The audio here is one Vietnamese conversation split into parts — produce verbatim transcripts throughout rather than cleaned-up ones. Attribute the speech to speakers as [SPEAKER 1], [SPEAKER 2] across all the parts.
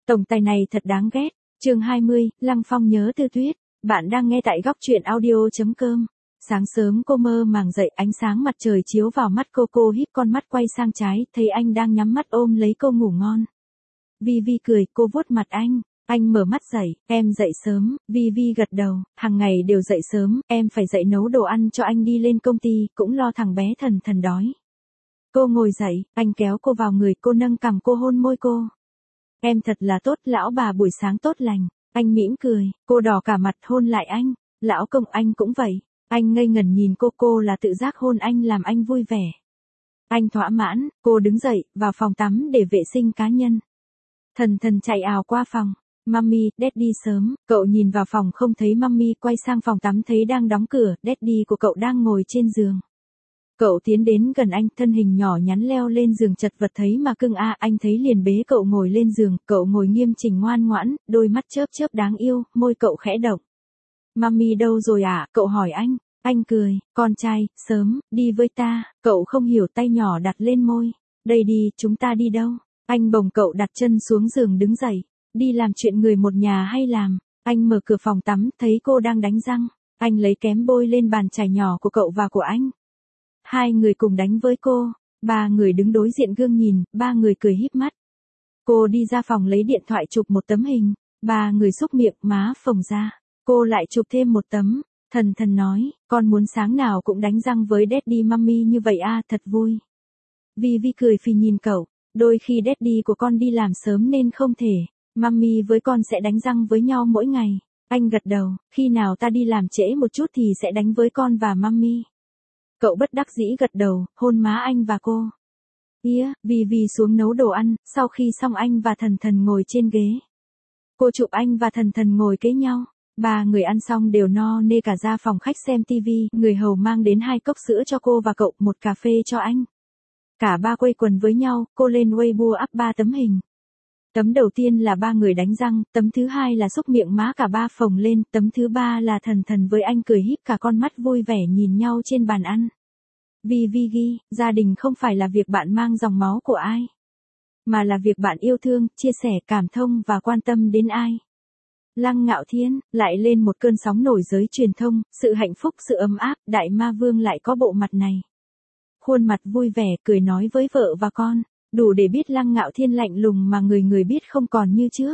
[SPEAKER 1] Tổng tài này thật đáng ghét. Chương hai mươi, Lăng Phong nhớ Tư Tuyết. Bạn đang nghe tại góc truyện audio chấm com. Sáng sớm cô mơ màng dậy, ánh sáng mặt trời chiếu vào mắt cô, cô híp con mắt quay sang trái, thấy anh đang nhắm mắt ôm lấy cô ngủ ngon. Vi Vi cười, cô vuốt mặt anh. Anh mở mắt dậy, em dậy sớm. Vi Vi gật đầu, hàng ngày đều dậy sớm, em phải dậy nấu đồ ăn cho anh đi lên công ty, cũng lo thằng bé Thần Thần đói. Cô ngồi dậy, anh kéo cô vào người, cô nâng cằm cô hôn môi cô. Em thật là tốt, lão bà buổi sáng tốt lành. Anh mỉm cười, cô đỏ cả mặt hôn lại anh. Lão công, anh cũng vậy. Anh ngây ngẩn nhìn cô, cô là tự giác hôn anh làm anh vui vẻ. Anh thỏa mãn, cô đứng dậy, vào phòng tắm để vệ sinh cá nhân. Thần Thần chạy ào qua phòng. Mummy, Daddy sớm. Cậu nhìn vào phòng không thấy Mummy, quay sang phòng tắm thấy đang đóng cửa, Daddy của cậu đang ngồi trên giường. Cậu tiến đến gần anh, thân hình nhỏ nhắn leo lên giường, chật vật thấy mà cưng a, à, anh thấy liền bế cậu ngồi lên giường, cậu ngồi nghiêm chỉnh ngoan ngoãn, đôi mắt chớp chớp đáng yêu, môi cậu khẽ động. Mummy đâu rồi à? Cậu hỏi anh. Anh cười, con trai, sớm, đi với ta. Cậu không hiểu, tay nhỏ đặt lên môi. Đây đi, chúng ta đi đâu? Anh bồng cậu đặt chân xuống giường đứng dậy. Đi làm chuyện người một nhà hay làm? Anh mở cửa phòng tắm, thấy cô đang đánh răng. Anh lấy kém bôi lên bàn chải nhỏ của cậu và của anh. Hai người cùng đánh với cô. Ba người đứng đối diện gương nhìn, ba người cười híp mắt. Cô đi ra phòng lấy điện thoại chụp một tấm hình. Ba người xúc miệng, má phồng ra. Cô lại chụp thêm một tấm. Thần Thần nói, con muốn sáng nào cũng đánh răng với Daddy Mummy như vậy à, thật vui. Vi Vi cười phì nhìn cậu. Đôi khi Daddy của con đi làm sớm nên không thể. Mummy với con sẽ đánh răng với nhau mỗi ngày. Anh gật đầu, khi nào ta đi làm trễ một chút thì sẽ đánh với con và Mummy. Cậu bất đắc dĩ gật đầu, hôn má anh và cô. Ia, Vi Vi xuống nấu đồ ăn, sau khi xong anh và Thần Thần ngồi trên ghế. Cô chụp anh và Thần Thần ngồi kế nhau. Ba người ăn xong đều no nê cả ra phòng khách xem tivi, người hầu mang đến hai cốc sữa cho cô và cậu, một cà phê cho anh. Cả ba quây quần với nhau, cô lên Weibo up ba tấm hình. Tấm đầu tiên là ba người đánh răng, tấm thứ hai là xúc miệng má cả ba phồng lên, tấm thứ ba là Thần Thần với anh cười híp cả con mắt vui vẻ nhìn nhau trên bàn ăn. Vi Vi ghi, gia đình không phải là việc bạn mang dòng máu của ai, mà là việc bạn yêu thương, chia sẻ, cảm thông và quan tâm đến ai. Lăng Ngạo Thiên, lại lên một cơn sóng nổi giới truyền thông, sự hạnh phúc, sự ấm áp, đại ma vương lại có bộ mặt này. Khuôn mặt vui vẻ, cười nói với vợ và con. Đủ để biết Lăng Ngạo Thiên lạnh lùng mà người người biết không còn như trước.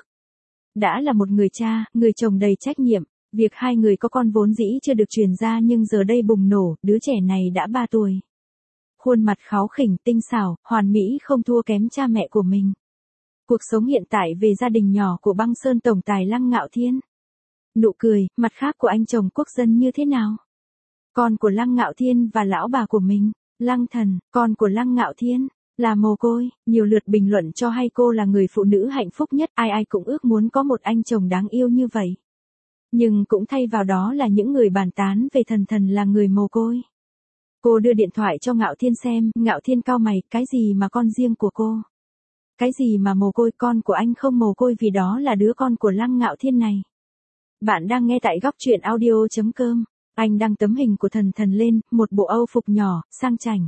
[SPEAKER 1] Đã là một người cha, người chồng đầy trách nhiệm, việc hai người có con vốn dĩ chưa được truyền ra nhưng giờ đây bùng nổ, đứa trẻ này đã ba tuổi. Khuôn mặt kháu khỉnh, tinh xảo, hoàn mỹ không thua kém cha mẹ của mình. Cuộc sống hiện tại về gia đình nhỏ của băng sơn tổng tài Lăng Ngạo Thiên. Nụ cười, mặt khác của anh chồng quốc dân như thế nào? Con của Lăng Ngạo Thiên và lão bà của mình, Lăng Thần, con của Lăng Ngạo Thiên. Là mồ côi, nhiều lượt bình luận cho hay cô là người phụ nữ hạnh phúc nhất, ai ai cũng ước muốn có một anh chồng đáng yêu như vậy. Nhưng cũng thay vào đó là những người bàn tán về Thần Thần là người mồ côi. Cô đưa điện thoại cho Ngạo Thiên xem, Ngạo Thiên cau mày, cái gì mà con riêng của cô? Cái gì mà mồ côi, con của anh không mồ côi vì đó là đứa con của Lăng Ngạo Thiên này. Bạn đang nghe tại góc truyện audio chấm com. Anh đăng tấm hình của Thần Thần lên, một bộ âu phục nhỏ, sang chảnh.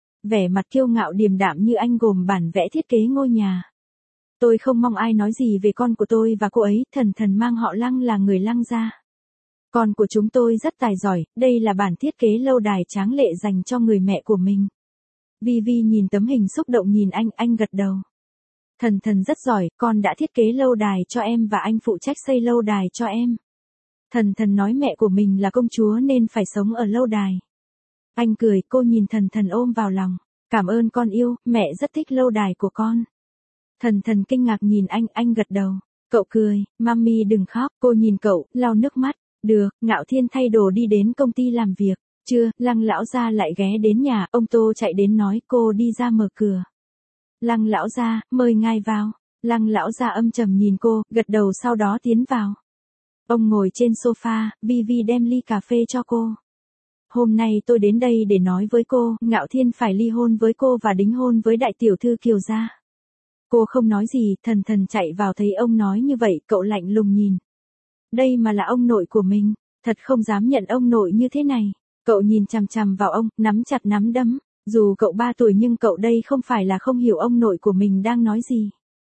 [SPEAKER 1] Vẻ mặt kiêu ngạo điềm đạm như anh gồm bản vẽ thiết kế ngôi nhà. Tôi không mong ai nói gì về con của tôi và cô ấy, Thần Thần mang họ Lăng là người Lăng gia. Con của chúng tôi rất tài giỏi, đây là bản thiết kế lâu đài tráng lệ dành cho người mẹ của mình. Vi Vi nhìn tấm hình xúc động nhìn anh, anh gật đầu. Thần Thần rất giỏi, con đã thiết kế lâu đài cho em và anh phụ trách xây lâu đài cho em. Thần Thần nói mẹ của mình là công chúa nên phải sống ở lâu đài. Anh cười, cô nhìn Thần Thần ôm vào lòng. Cảm ơn con yêu, mẹ rất thích lâu đài của con. Thần Thần kinh ngạc nhìn anh, anh gật đầu. Cậu cười, Mummy đừng khóc, cô nhìn cậu, lau nước mắt. Được, Ngạo Thiên thay đồ đi đến công ty làm việc. Chưa, Lăng lão gia lại ghé đến nhà, ông Tô chạy đến nói cô đi ra mở cửa. Lăng lão gia, mời ngài vào. Lăng lão gia âm trầm nhìn cô, gật đầu sau đó tiến vào. Ông ngồi trên sofa, Vi Vi đem ly cà phê cho cô. Hôm nay tôi đến đây để nói với cô, Ngạo Thiên phải ly hôn với cô và đính hôn với đại tiểu thư Kiều gia. Cô không nói gì, Thần Thần chạy vào thấy ông nói như vậy, cậu lạnh lùng nhìn. Đây mà là ông nội của mình, thật không dám nhận ông nội như thế này. Cậu nhìn chằm chằm vào ông, nắm chặt nắm đấm. Dù cậu ba tuổi nhưng cậu đây không phải là không hiểu ông nội của mình đang nói gì.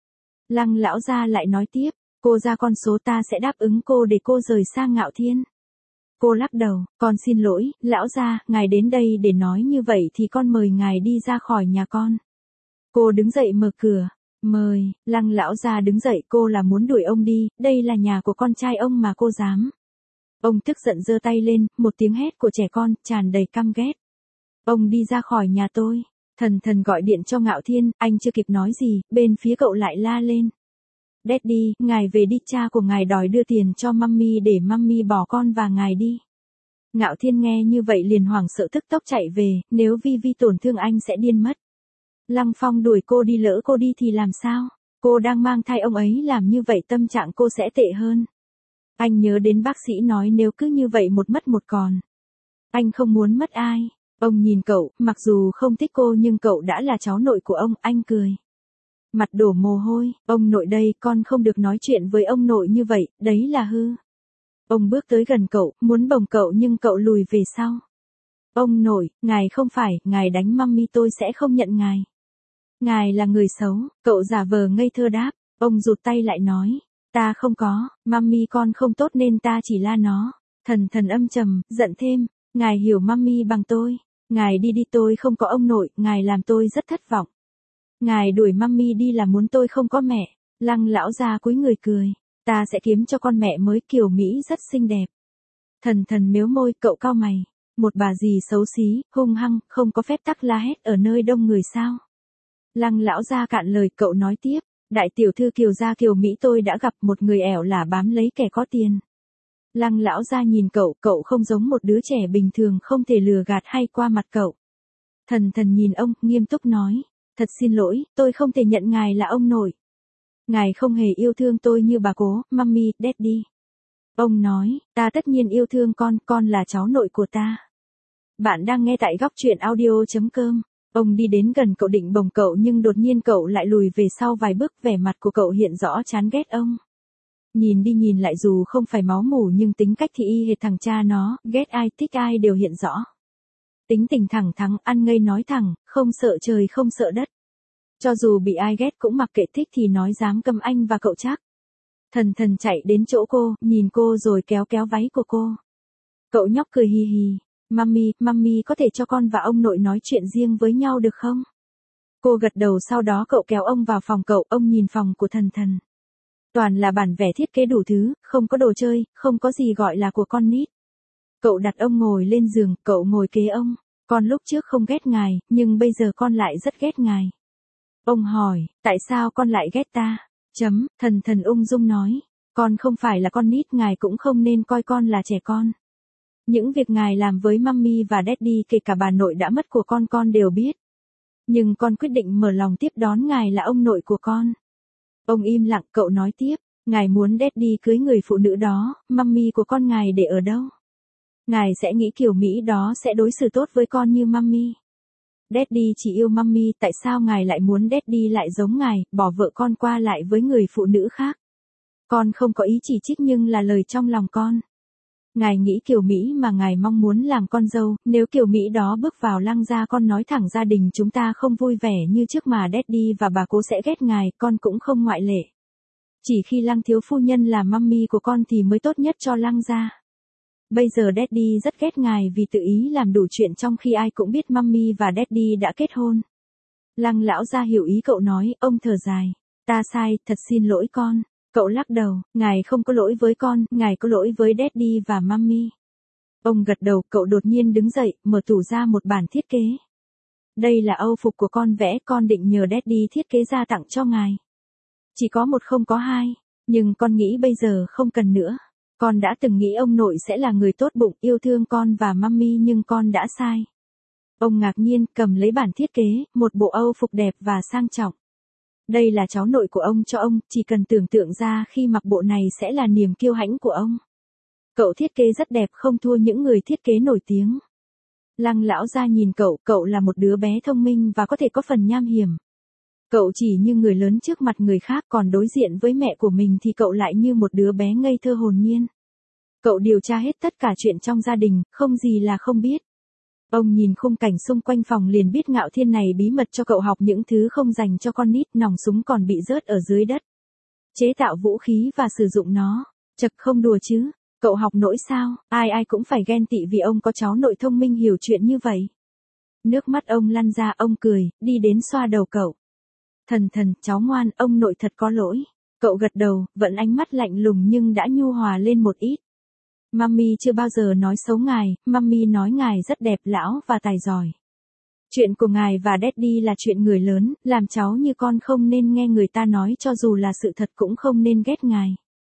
[SPEAKER 1] Lăng lão gia lại nói tiếp, cô ra con số ta sẽ đáp ứng cô để cô rời sang Ngạo Thiên. Cô lắc đầu, con xin lỗi, lão gia, ngài đến đây để nói như vậy thì con mời ngài đi ra khỏi nhà con. Cô đứng dậy mở cửa, mời, Lăng lão gia đứng dậy, cô là muốn đuổi ông đi, đây là nhà của con trai ông mà cô dám. Ông tức giận giơ tay lên, một tiếng hét của trẻ con, tràn đầy căm ghét. Ông đi ra khỏi nhà tôi. Thần thần gọi điện cho Ngạo Thiên, anh chưa kịp nói gì, bên phía cậu lại la lên. Daddy, ngài về đi, cha của ngài đòi đưa tiền cho mummy để mummy bỏ con và ngài đi. Ngạo Thiên nghe như vậy liền hoảng sợ tức tốc chạy về, nếu Vi Vi tổn thương anh sẽ điên mất. Lăng Phong đuổi cô đi, lỡ cô đi thì làm sao? Cô đang mang thai, ông ấy làm như vậy tâm trạng cô sẽ tệ hơn. Anh nhớ đến bác sĩ nói nếu cứ như vậy một mất một còn. Anh không muốn mất ai. Ông nhìn cậu, mặc dù không thích cô nhưng cậu đã là cháu nội của ông, anh cười. Mặt đổ mồ hôi, ông nội đây, con không được nói chuyện với ông nội như vậy, đấy là hư. Ông bước tới gần cậu, muốn bồng cậu nhưng cậu lùi về sau. Ông nội, ngài không phải, ngài đánh mummy tôi sẽ không nhận ngài. Ngài là người xấu, cậu giả vờ ngây thơ đáp, ông rụt tay lại nói. Ta không có, mummy con không tốt nên ta chỉ la nó. Thần thần âm trầm, giận thêm, ngài hiểu mummy bằng tôi. Ngài đi đi, tôi không có ông nội, ngài làm tôi rất thất vọng. Ngài đuổi mummy đi là muốn tôi không có mẹ. Lăng lão gia cúi người cười, ta sẽ kiếm cho con mẹ mới, kiểu Mỹ rất xinh đẹp. Thần thần mếu môi, cậu cau mày, một bà dì xấu xí, hung hăng, không có phép tắc la hét ở nơi đông người sao? Lăng lão gia cạn lời, cậu nói tiếp, đại tiểu thư Kiều gia Kiều Mỹ tôi đã gặp, một người ẻo là bám lấy kẻ có tiền. Lăng lão gia nhìn cậu, cậu không giống một đứa trẻ bình thường không thể lừa gạt hay qua mặt cậu. Thần thần nhìn ông, nghiêm túc nói, thật xin lỗi, tôi không thể nhận ngài là ông nội. Ngài không hề yêu thương tôi như bà cố, mummy, daddy. Ông nói, ta tất nhiên yêu thương con, con là cháu nội của ta. Bạn đang nghe tại góc truyện audio chấm com. Ông đi đến gần cậu định bồng cậu nhưng đột nhiên cậu lại lùi về sau vài bước, vẻ mặt của cậu hiện rõ chán ghét ông. Nhìn đi nhìn lại dù không phải máu mủ nhưng tính cách thì y hệt thằng cha nó, ghét ai thích ai đều hiện rõ. Tính tình thẳng thắn, ăn ngây nói thẳng, không sợ trời không sợ đất. Cho dù bị ai ghét cũng mặc kệ, thích thì nói dám cầm anh và cậu chắc. Thần thần chạy đến chỗ cô, nhìn cô rồi kéo kéo váy của cô. Cậu nhóc cười hì hì, mummy, mummy có thể cho con và ông nội nói chuyện riêng với nhau được không? Cô gật đầu, sau đó cậu kéo ông vào phòng cậu, ông nhìn phòng của thần thần. Toàn là bản vẽ thiết kế đủ thứ, không có đồ chơi, không có gì gọi là của con nít. Cậu đặt ông ngồi lên giường, cậu ngồi kế ông. Con lúc trước không ghét ngài, nhưng bây giờ con lại rất ghét ngài. Ông hỏi, tại sao con lại ghét ta? Chấm, thần thần ung dung nói. Con không phải là con nít, ngài cũng không nên coi con là trẻ con. Những việc ngài làm với mummy và daddy, kể cả bà nội đã mất của con, con đều biết. Nhưng con quyết định mở lòng tiếp đón ngài là ông nội của con. Ông im lặng, cậu nói tiếp, ngài muốn daddy cưới người phụ nữ đó, mummy của con ngài để ở đâu? Ngài sẽ nghĩ kiểu Mỹ đó sẽ đối xử tốt với con như mummy. Daddy chỉ yêu mummy, tại sao ngài lại muốn daddy lại giống ngài, bỏ vợ con qua lại với người phụ nữ khác? Con không có ý chỉ trích nhưng là lời trong lòng con. Ngài nghĩ kiểu Mỹ mà ngài mong muốn làm con dâu, nếu kiểu Mỹ đó bước vào Lăng gia, con nói thẳng gia đình chúng ta không vui vẻ như trước mà daddy và bà cố sẽ ghét ngài, con cũng không ngoại lệ. Chỉ khi Lăng thiếu phu nhân là mummy của con thì mới tốt nhất cho Lăng gia. Bây giờ daddy rất ghét ngài vì tự ý làm đủ chuyện trong khi ai cũng biết mummy và daddy đã kết hôn. Lăng lão gia hiểu ý cậu nói, ông thở dài. Ta sai, thật xin lỗi con. Cậu lắc đầu, ngài không có lỗi với con, ngài có lỗi với daddy và mummy. Ông gật đầu, cậu đột nhiên đứng dậy, mở tủ ra một bản thiết kế. Đây là âu phục của con vẽ, con định nhờ daddy thiết kế ra tặng cho ngài. Chỉ có một không có hai, nhưng con nghĩ bây giờ không cần nữa. Con đã từng nghĩ ông nội sẽ là người tốt bụng, yêu thương con và mummy nhưng con đã sai. Ông ngạc nhiên, cầm lấy bản thiết kế, một bộ âu phục đẹp và sang trọng. Đây là cháu nội của ông cho ông, chỉ cần tưởng tượng ra khi mặc bộ này sẽ là niềm kiêu hãnh của ông. Cậu thiết kế rất đẹp, không thua những người thiết kế nổi tiếng. Lăng lão gia nhìn cậu, cậu là một đứa bé thông minh và có thể có phần nham hiểm. Cậu chỉ như người lớn trước mặt người khác, còn đối diện với mẹ của mình thì cậu lại như một đứa bé ngây thơ hồn nhiên. Cậu điều tra hết tất cả chuyện trong gia đình, không gì là không biết. Ông nhìn khung cảnh xung quanh phòng liền biết Ngạo Thiên này bí mật cho cậu học những thứ không dành cho con nít, nòng súng còn bị rớt ở dưới đất. chế tạo vũ khí và sử dụng nó. Chật, không đùa chứ, cậu học nổi sao, ai ai cũng phải ghen tị vì ông có cháu nội thông minh hiểu chuyện như vậy. Nước mắt ông lăn ra, ông cười, đi đến xoa đầu cậu. Thần thần, cháu ngoan, ông nội thật có lỗi. Cậu gật đầu, vẫn ánh mắt lạnh lùng nhưng đã nhu hòa lên một ít. Mummy chưa bao giờ nói xấu ngài, Mummy nói ngài rất đẹp, lão và tài giỏi. Chuyện của ngài và Daddy là chuyện người lớn, làm cháu như con không nên nghe người ta nói cho dù là sự thật cũng không nên ghét ngài.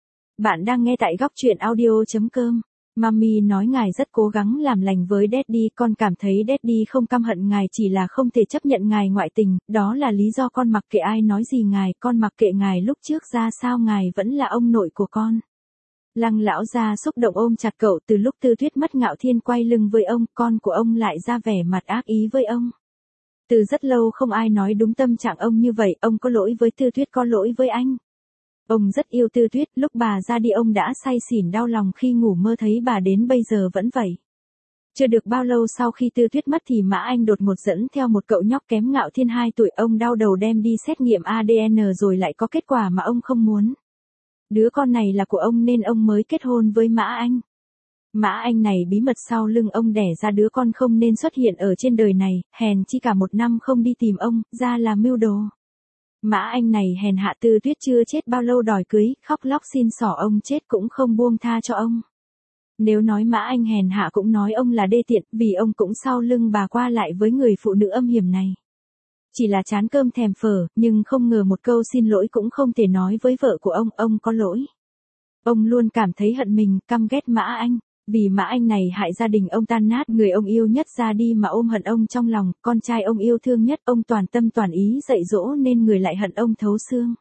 [SPEAKER 1] Bạn đang nghe tại góc truyện audio.com. Mummy nói ngài rất cố gắng làm lành với Daddy, con cảm thấy Daddy không căm hận ngài, chỉ là không thể chấp nhận ngài ngoại tình, đó là lý do con mặc kệ ai nói gì ngài, con mặc kệ ngài lúc trước ra sao ngài vẫn là ông nội của con. Lăng lão gia xúc động ôm chặt cậu, từ lúc Tư Tuyết mất Ngạo Thiên quay lưng với ông, con của ông lại ra vẻ mặt ác ý với ông. Từ rất lâu không ai nói đúng tâm trạng ông như vậy, ông có lỗi với Tư Tuyết, có lỗi với anh. Ông rất yêu Tư Tuyết, lúc bà ra đi ông đã say xỉn đau lòng khi ngủ mơ thấy bà đến bây giờ vẫn vậy. Chưa được bao lâu sau khi Tư Tuyết mất thì Mã Anh đột ngột dẫn theo một cậu nhóc kém Ngạo Thiên hai tuổi, ông đau đầu đem đi xét nghiệm a đê en rồi lại có kết quả mà ông không muốn. Đứa con này là của ông nên ông mới kết hôn với Mã Anh. Mã Anh này bí mật sau lưng ông đẻ ra đứa con không nên xuất hiện ở trên đời này, hèn chi cả một năm không đi tìm ông, ra là mưu đồ. Mã Anh này hèn hạ, Tư Tuyết chưa chết bao lâu đòi cưới, khóc lóc xin xỏ ông chết cũng không buông tha cho ông. Nếu nói Mã Anh hèn hạ cũng nói ông là đê tiện, vì ông cũng sau lưng bà qua lại với người phụ nữ âm hiểm này. Chỉ là chán cơm thèm phở, nhưng không ngờ một câu xin lỗi cũng không thể nói với vợ của ông, ông có lỗi. Ông luôn cảm thấy hận mình, căm ghét Mã Anh, vì Mã Anh này hại gia đình ông tan nát, người ông yêu nhất ra đi mà ôm hận ông trong lòng, con trai ông yêu thương nhất, ông toàn tâm toàn ý dạy dỗ nên người lại hận ông thấu xương.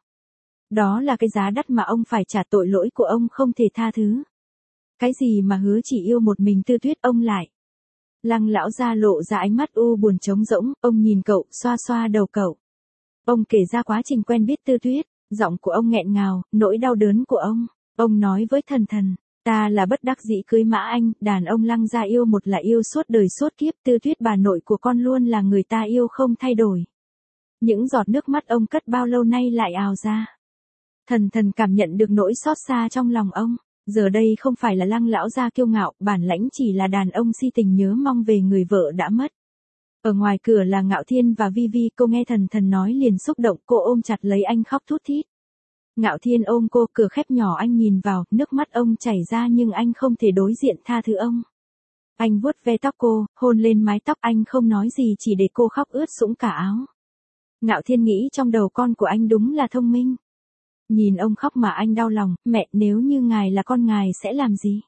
[SPEAKER 1] Đó là cái giá đắt mà ông phải trả, tội lỗi của ông không thể tha thứ. Cái gì mà hứa chỉ yêu một mình Tư Tuyết ông lại. Lăng lão gia lộ ra ánh mắt u buồn trống rỗng, ông nhìn cậu, xoa xoa đầu cậu. Ông kể ra quá trình quen biết Tư Tuyết, giọng của ông nghẹn ngào, nỗi đau đớn của ông. Ông nói với Thần Thần, ta là bất đắc dĩ cưới Mã Anh, đàn ông Lăng gia yêu một là yêu suốt đời suốt kiếp, Tư Tuyết bà nội của con luôn là người ta yêu không thay đổi. Những giọt nước mắt ông cất bao lâu nay lại ào ra. Thần Thần cảm nhận được nỗi xót xa trong lòng ông. Giờ đây không phải là Lăng lão gia kiêu ngạo, bản lãnh chỉ là đàn ông si tình nhớ mong về người vợ đã mất. Ở ngoài cửa là Ngạo Thiên và Vi Vi, cô nghe Thần Thần nói liền xúc động, cô ôm chặt lấy anh khóc thút thít. Ngạo Thiên ôm cô, cửa khép nhỏ, anh nhìn vào, nước mắt ông chảy ra nhưng anh không thể đối diện tha thứ ông. Anh vuốt ve tóc cô, hôn lên mái tóc, anh không nói gì chỉ để cô khóc ướt sũng cả áo. Ngạo Thiên nghĩ trong đầu con của anh đúng là thông minh. Nhìn ông khóc mà anh đau lòng, mẹ, nếu như ngài là con ngài sẽ làm gì?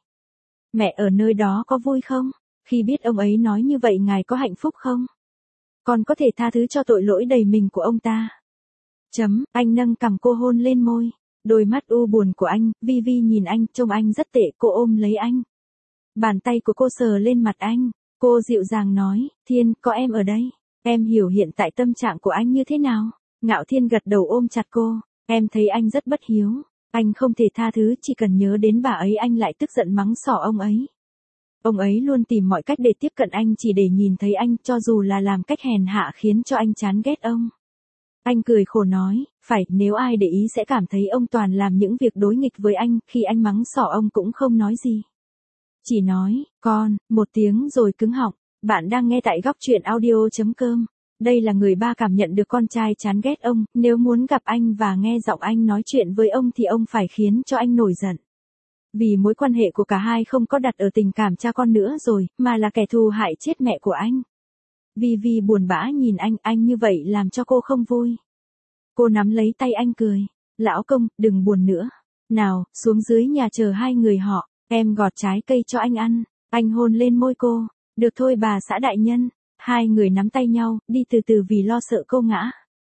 [SPEAKER 1] Mẹ ở nơi đó có vui không? Khi biết ông ấy nói như vậy ngài có hạnh phúc không? Con có thể tha thứ cho tội lỗi đầy mình của ông ta. Chấm, anh nâng cằm cô hôn lên môi. Đôi mắt u buồn của anh, Vi Vi nhìn anh, trông anh rất tệ, cô ôm lấy anh. Bàn tay của cô sờ lên mặt anh, cô dịu dàng nói, Thiên, có em ở đây. Em hiểu hiện tại tâm trạng của anh như thế nào? Ngạo Thiên gật đầu ôm chặt cô. Em thấy anh rất bất hiếu, anh không thể tha thứ, chỉ cần nhớ đến bà ấy anh lại tức giận mắng xỏ ông ấy. Ông ấy luôn tìm mọi cách để tiếp cận anh chỉ để nhìn thấy anh, cho dù là làm cách hèn hạ khiến cho anh chán ghét ông. Anh cười khổ nói, phải, nếu ai để ý sẽ cảm thấy ông toàn làm những việc đối nghịch với anh, khi anh mắng xỏ ông cũng không nói gì. Chỉ nói, con, một tiếng rồi cứng họng. Bạn đang nghe tại góc truyện audio.com. Đây là người ba cảm nhận được con trai chán ghét ông, nếu muốn gặp anh và nghe giọng anh nói chuyện với ông thì ông phải khiến cho anh nổi giận. Vì mối quan hệ của cả hai không có đặt ở tình cảm cha con nữa rồi, mà là kẻ thù hại chết mẹ của anh. Vi Vi buồn bã nhìn anh, anh như vậy làm cho cô không vui. Cô nắm lấy tay anh cười, lão công, đừng buồn nữa. Nào, xuống dưới nhà chờ hai người họ, em gọt trái cây cho anh ăn. Anh hôn lên môi cô, được thôi bà xã đại nhân. Hai người nắm tay nhau, đi từ từ vì lo sợ cô ngã.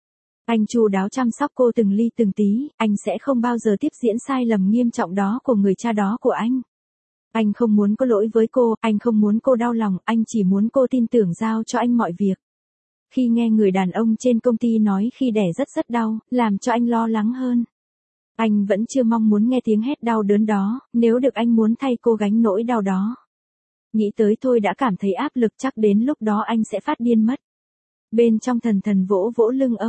[SPEAKER 1] Anh chu đáo chăm sóc cô từng ly từng tí, anh sẽ không bao giờ tiếp diễn sai lầm nghiêm trọng đó của người cha đó của anh. Anh không muốn có lỗi với cô, anh không muốn cô đau lòng, anh chỉ muốn cô tin tưởng giao cho anh mọi việc. Khi nghe người đàn ông trên công ty nói khi đẻ rất rất đau, làm cho anh lo lắng hơn. Anh vẫn chưa mong muốn nghe tiếng hét đau đớn đó, nếu được anh muốn thay cô gánh nỗi đau đó. Nghĩ tới thôi đã cảm thấy áp lực, chắc đến lúc đó anh sẽ phát điên mất. Bên trong Thần Thần vỗ vỗ lưng ông,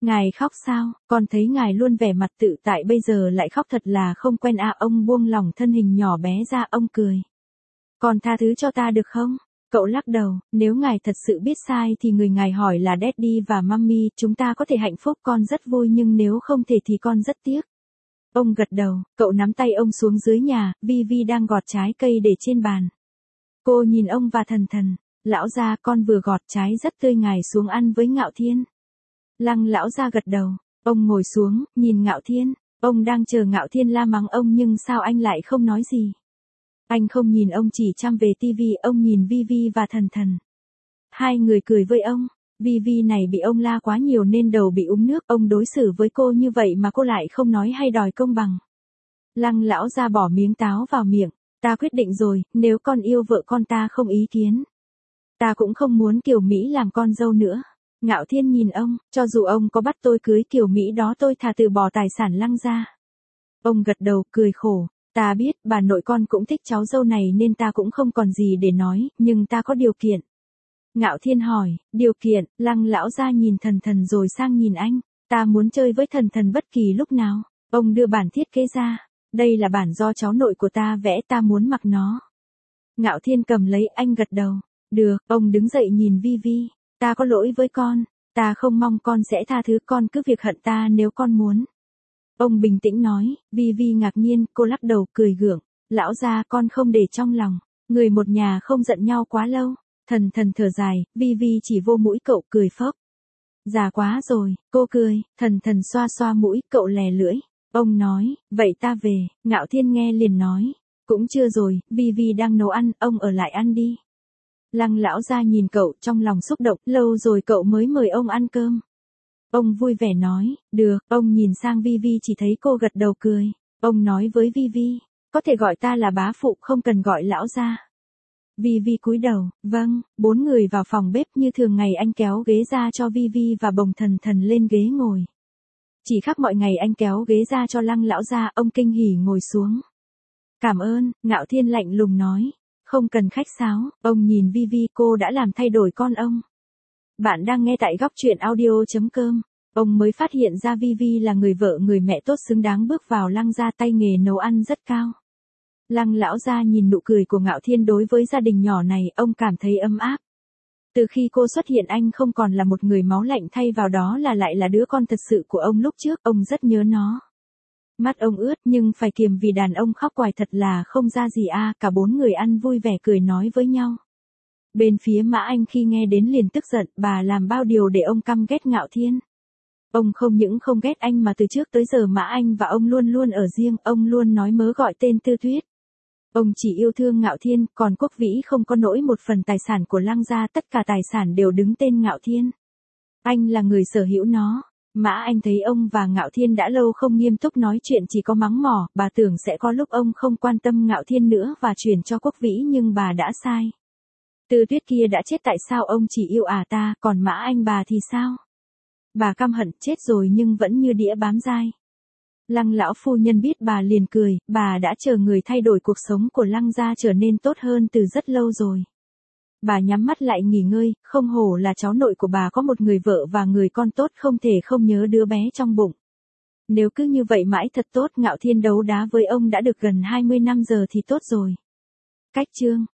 [SPEAKER 1] Ngài khóc sao, con thấy ngài luôn vẻ mặt tự tại bây giờ lại khóc thật là không quen à. Ông buông lỏng thân hình nhỏ bé ra, ông cười. Con tha thứ cho ta được không? Cậu lắc đầu, nếu ngài thật sự biết sai thì người ngài hỏi là Daddy và Mommy, chúng ta có thể hạnh phúc, con rất vui, nhưng nếu không thể thì con rất tiếc. Ông gật đầu, cậu nắm tay ông xuống dưới nhà, Vi Vi đang gọt trái cây để trên bàn. Cô nhìn ông và Thần Thần, lão gia, con vừa gọt trái rất tươi, ngài xuống ăn với Ngạo Thiên. Lăng lão gia gật đầu, ông ngồi xuống, nhìn Ngạo Thiên, ông đang chờ Ngạo Thiên la mắng ông nhưng sao anh lại không nói gì. Anh không nhìn ông, chỉ chăm về tivi, ông nhìn Vi Vi và Thần Thần. Hai người cười với ông, Vi Vi này bị ông la quá nhiều nên đầu bị úng nước, ông đối xử với cô như vậy mà cô lại không nói hay đòi công bằng. Lăng lão gia bỏ miếng táo vào miệng, ta quyết định rồi, nếu con yêu vợ con ta không ý kiến. Ta cũng không muốn Kiều Mỹ làm con dâu nữa. Ngạo Thiên nhìn ông, cho dù ông có bắt tôi cưới Kiều Mỹ đó tôi thà từ bỏ tài sản Lăng gia. Ông gật đầu, cười khổ. Ta biết, bà nội con cũng thích cháu dâu này nên ta cũng không còn gì để nói, nhưng ta có điều kiện. Ngạo Thiên hỏi, điều kiện? Lăng lão gia nhìn Thần Thần rồi sang nhìn anh. Ta muốn chơi với Thần Thần bất kỳ lúc nào. Ông đưa bản thiết kế ra. Đây là bản do cháu nội của ta vẽ, ta muốn mặc nó. Ngạo Thiên cầm lấy, anh gật đầu. Được, ông đứng dậy nhìn Vi Vi. Ta có lỗi với con. Ta không mong con sẽ tha thứ, con cứ việc hận ta nếu con muốn. Ông bình tĩnh nói. Vi Vi ngạc nhiên, cô lắc đầu cười gượng. Lão gia, con không để trong lòng. Người một nhà không giận nhau quá lâu. Thần Thần thở dài, Vi Vi chỉ vô mũi cậu, cười phớp. Già quá rồi, cô cười. Thần Thần xoa xoa mũi, cậu lè lưỡi. Ông nói, vậy ta về. Ngạo Thiên nghe liền nói. Cũng chưa rồi, Vi Vi đang nấu ăn, ông ở lại ăn đi. Lăng lão gia nhìn cậu trong lòng xúc động, lâu rồi cậu mới mời ông ăn cơm. Ông vui vẻ nói, được, ông nhìn sang Vi Vi chỉ thấy cô gật đầu cười. Ông nói với Vi Vi, có thể gọi ta là bá phụ, không cần gọi lão gia. Vi Vi cúi đầu, vâng. Bốn người vào phòng bếp như thường ngày, anh kéo ghế ra cho Vi Vi và bồng Thần Thần lên ghế ngồi. Chỉ khác mọi ngày anh kéo ghế ra cho Lăng lão gia, ông kinh hỉ ngồi xuống. Cảm ơn, Ngạo Thiên lạnh lùng nói. Không cần khách sáo, ông nhìn Vi Vi, cô đã làm thay đổi con ông. Bạn đang nghe tại góc truyện audio chấm com. Ông mới phát hiện ra Vi Vi là người vợ người mẹ tốt xứng đáng bước vào Lăng gia, tay nghề nấu ăn rất cao. Lăng lão gia nhìn nụ cười của Ngạo Thiên đối với gia đình nhỏ này, ông cảm thấy ấm áp. Từ khi cô xuất hiện anh không còn là một người máu lạnh, thay vào đó là lại là đứa con thật sự của ông lúc trước, ông rất nhớ nó. Mắt ông ướt nhưng phải kiềm vì đàn ông khóc hoài thật là không ra gì a. À, cả bốn người ăn vui vẻ cười nói với nhau. Bên phía Mã Anh khi nghe đến liền tức giận, bà làm bao điều để ông căm ghét Ngạo Thiên. Ông không những không ghét anh mà từ trước tới giờ Mã Anh và ông luôn luôn ở riêng, ông luôn nói mớ gọi tên Tư Tuyết. Ông chỉ yêu thương Ngạo Thiên, còn Quốc Vĩ không có nỗi một phần tài sản của Lăng gia, tất cả tài sản đều đứng tên Ngạo Thiên. Anh là người sở hữu nó. Mã Anh thấy ông và Ngạo Thiên đã lâu không nghiêm túc nói chuyện, chỉ có mắng mỏ, bà tưởng sẽ có lúc ông không quan tâm Ngạo Thiên nữa và chuyển cho Quốc Vĩ, nhưng bà đã sai. Tư Tuyết kia đã chết, tại sao ông chỉ yêu à ta, còn Mã Anh bà thì sao? Bà căm hận, chết rồi nhưng vẫn như đĩa bám dai. Lăng lão phu nhân biết bà liền cười, bà đã chờ người thay đổi cuộc sống của Lăng gia trở nên tốt hơn từ rất lâu rồi. Bà nhắm mắt lại nghỉ ngơi, không hổ là cháu nội của bà có một người vợ và người con tốt, không thể không nhớ đứa bé trong bụng. Nếu cứ như vậy mãi thật tốt. Ngạo Thiên đấu đá với ông đã được gần hai mươi năm giờ thì tốt rồi. Cách chương